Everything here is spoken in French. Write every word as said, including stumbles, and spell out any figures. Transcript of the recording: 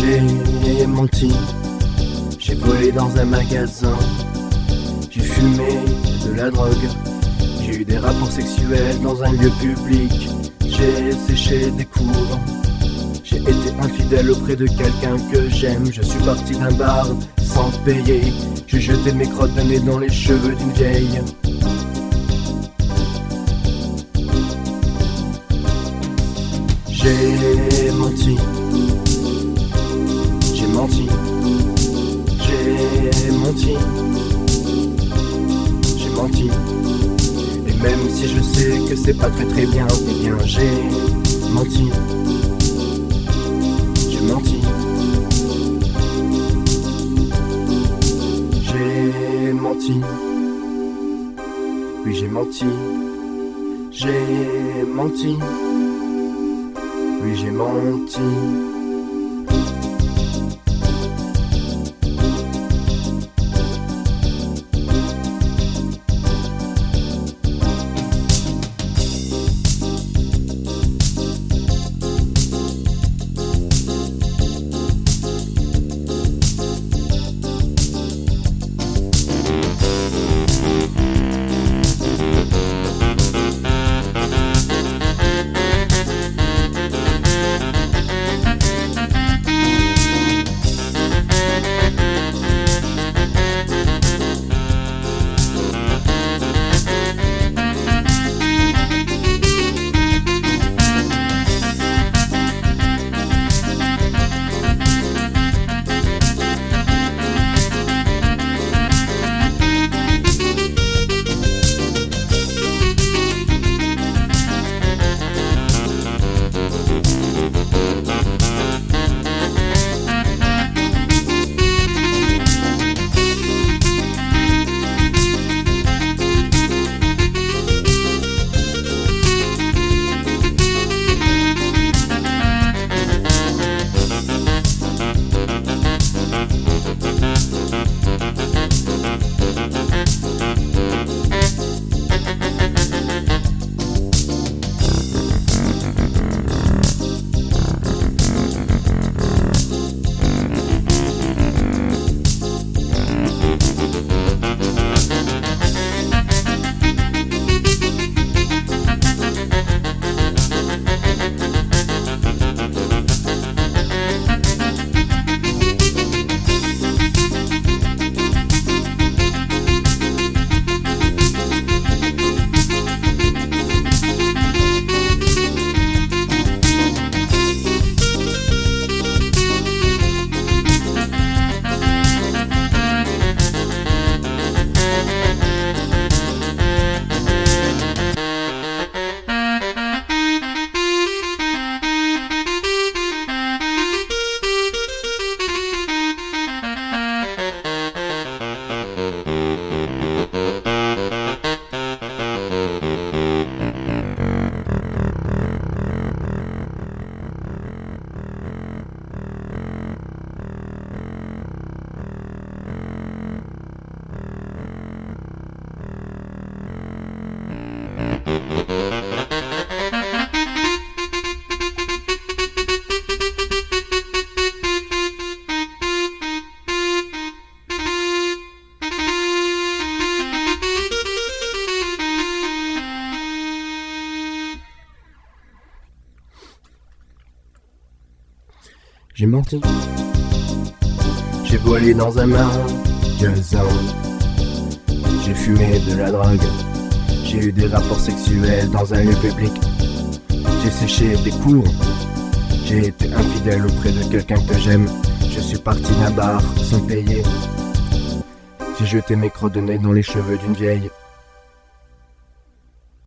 J'ai menti, j'ai volé dans un magasin, j'ai fumé de la drogue, j'ai eu des rapports sexuels dans un lieu public, j'ai séché des cours, j'ai été infidèle auprès de quelqu'un que j'aime, je suis parti d'un bar sans payer, j'ai jeté mes crottes de nez dans les cheveux d'une vieille. J'ai menti, j'ai menti, j'ai menti, j'ai menti. Et même si je sais que c'est pas très très bien, eh bien j'ai menti, j'ai menti, j'ai menti, oui j'ai menti, j'ai menti. Oui, j'ai menti. J'ai menti, j'ai volé dans un magasin, j'ai fumé de la drogue, j'ai eu des rapports sexuels dans un lieu public, j'ai séché des cours, j'ai été infidèle auprès de quelqu'un que j'aime, je suis parti d'un bar sans payer, j'ai jeté mes crottes de nez dans les cheveux d'une vieille.